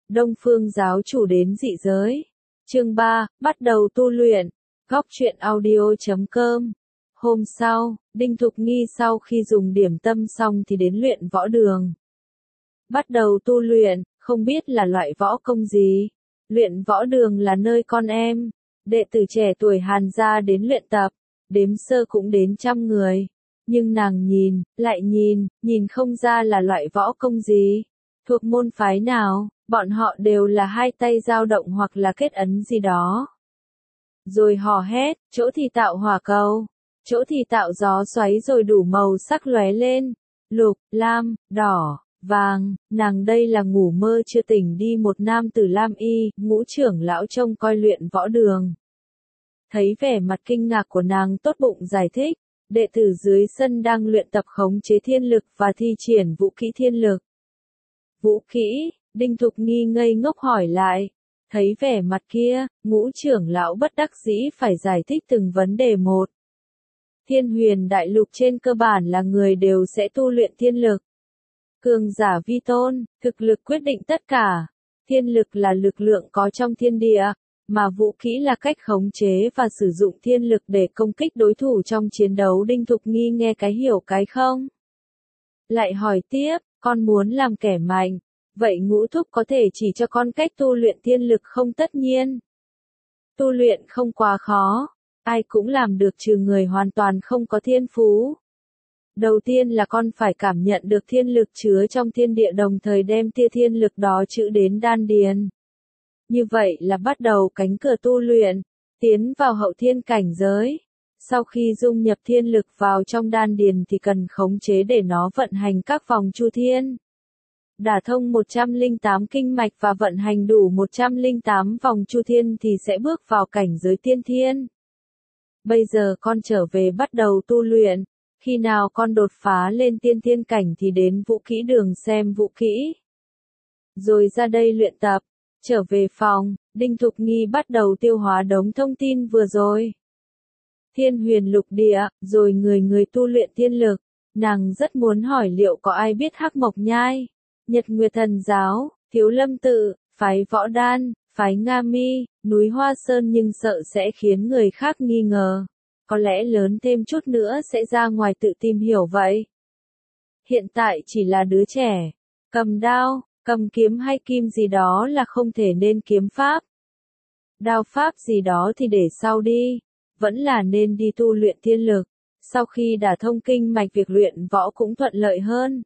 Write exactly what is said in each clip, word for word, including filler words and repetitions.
Đông Phương giáo chủ đến dị giới. Chương ba, bắt đầu tu luyện. Góc truyện audio chấm com. Hôm sau, Đinh Thục Nghi sau khi dùng điểm tâm xong thì đến luyện võ đường. Bắt đầu tu luyện, không biết là loại võ công gì. Luyện võ đường là nơi con em, đệ tử trẻ tuổi Hàn gia đến luyện tập, đếm sơ cũng đến trăm người. Nhưng nàng nhìn, lại nhìn, nhìn không ra là loại võ công gì. Thuộc môn phái nào, bọn họ đều là hai tay dao động hoặc là kết ấn gì đó. Rồi hò hét, chỗ thì tạo hỏa cầu, chỗ thì tạo gió xoáy rồi đủ màu sắc lóe lên. Lục, lam, đỏ, vàng, nàng đây là ngủ mơ chưa tỉnh đi. Một nam tử lam y, ngũ trưởng lão trông coi luyện võ đường. Thấy vẻ mặt kinh ngạc của nàng tốt bụng giải thích, đệ tử dưới sân đang luyện tập khống chế thiên lực và thi triển vũ kỹ thiên lực. Vũ kỹ, Đinh Thục Nghi ngây ngốc hỏi lại. Thấy vẻ mặt kia, ngũ trưởng lão bất đắc dĩ phải giải thích từng vấn đề một. Thiên huyền đại lục trên cơ bản là người đều sẽ tu luyện thiên lực. Cường giả vi tôn, thực lực quyết định tất cả. Thiên lực là lực lượng có trong thiên địa, mà vũ kỹ là cách khống chế và sử dụng thiên lực để công kích đối thủ trong chiến đấu. Đinh Thục Nghi nghe cái hiểu cái không. Lại hỏi tiếp, con muốn làm kẻ mạnh, vậy ngũ thúc có thể chỉ cho con cách tu luyện thiên lực không? Tất nhiên. Tu luyện không quá khó, ai cũng làm được trừ người hoàn toàn không có thiên phú. Đầu tiên là con phải cảm nhận được thiên lực chứa trong thiên địa, đồng thời đem tia thiên lực đó trữ đến đan điền. Như vậy là bắt đầu cánh cửa tu luyện, tiến vào hậu thiên cảnh giới. Sau khi dung nhập thiên lực vào trong đan điền thì cần khống chế để nó vận hành các vòng chu thiên. Đả thông một trăm lẻ tám kinh mạch và vận hành đủ một trăm lẻ tám vòng chu thiên thì sẽ bước vào cảnh giới tiên thiên. Bây giờ con trở về bắt đầu tu luyện, khi nào con đột phá lên tiên thiên cảnh thì đến vũ kỹ đường xem vũ kỹ. Rồi ra đây luyện tập. Trở về phòng, Đinh Thục Nghi bắt đầu tiêu hóa đống thông tin vừa rồi. Thiên huyền lục địa, rồi người người tu luyện thiên lực. Nàng rất muốn hỏi liệu có ai biết Hắc Mộc Nhai, Nhật Nguyệt Thần Giáo, Thiếu Lâm Tự, phái Võ Đan, phái Nga Mi, núi Hoa Sơn, nhưng sợ sẽ khiến người khác nghi ngờ. Có lẽ lớn thêm chút nữa sẽ ra ngoài tự tìm hiểu vậy. Hiện tại chỉ là đứa trẻ, cầm đao, cầm kiếm hay kim gì đó là không thể, nên kiếm pháp, đao pháp gì đó thì để sau đi, vẫn là nên đi tu luyện thiên lực. Sau khi đả thông kinh mạch việc luyện võ cũng thuận lợi hơn.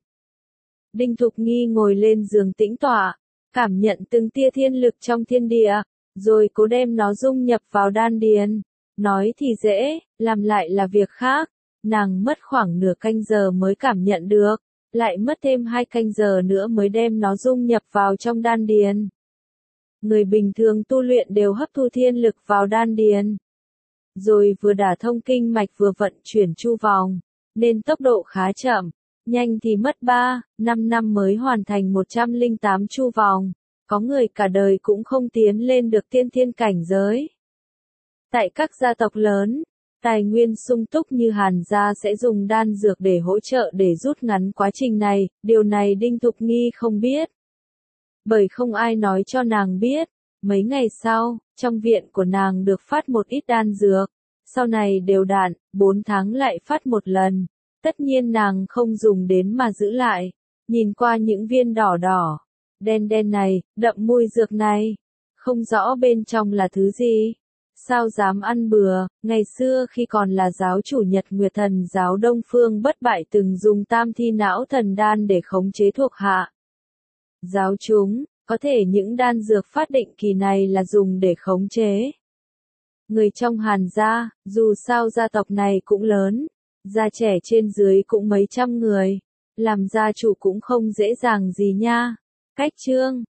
Đinh Thục Nghi ngồi lên giường tĩnh tọa, cảm nhận từng tia thiên lực trong thiên địa, rồi cố đem nó dung nhập vào đan điền. Nói thì dễ, làm lại là việc khác. Nàng mất khoảng nửa canh giờ mới cảm nhận được, lại mất thêm hai canh giờ nữa mới đem nó dung nhập vào trong đan điền. Người bình thường tu luyện đều hấp thu thiên lực vào đan điền, rồi vừa đả thông kinh mạch vừa vận chuyển chu vòng, nên tốc độ khá chậm, nhanh thì mất ba, năm năm mới hoàn thành một trăm lẻ tám chu vòng, có người cả đời cũng không tiến lên được tiên thiên cảnh giới. Tại các gia tộc lớn, tài nguyên sung túc như Hàn gia sẽ dùng đan dược để hỗ trợ để rút ngắn quá trình này, điều này Đinh Thục Nghi không biết. Bởi không ai nói cho nàng biết. Mấy ngày sau, trong viện của nàng được phát một ít đan dược, sau này đều đặn, bốn tháng lại phát một lần. Tất nhiên nàng không dùng đến mà giữ lại. Nhìn qua những viên đỏ đỏ, đen đen này, đậm mùi dược này, không rõ bên trong là thứ gì. Sao dám ăn bừa. Ngày xưa khi còn là giáo chủ Nhật Nguyệt Thần Giáo, Đông Phương Bất Bại từng dùng tam thi não thần đan để khống chế thuộc hạ. Giáo chúng, có thể những đan dược phát định kỳ này là dùng để khống chế người trong Hàn gia, dù sao gia tộc này cũng lớn, gia trẻ trên dưới cũng mấy trăm người, làm gia chủ cũng không dễ dàng gì nha. Cách chương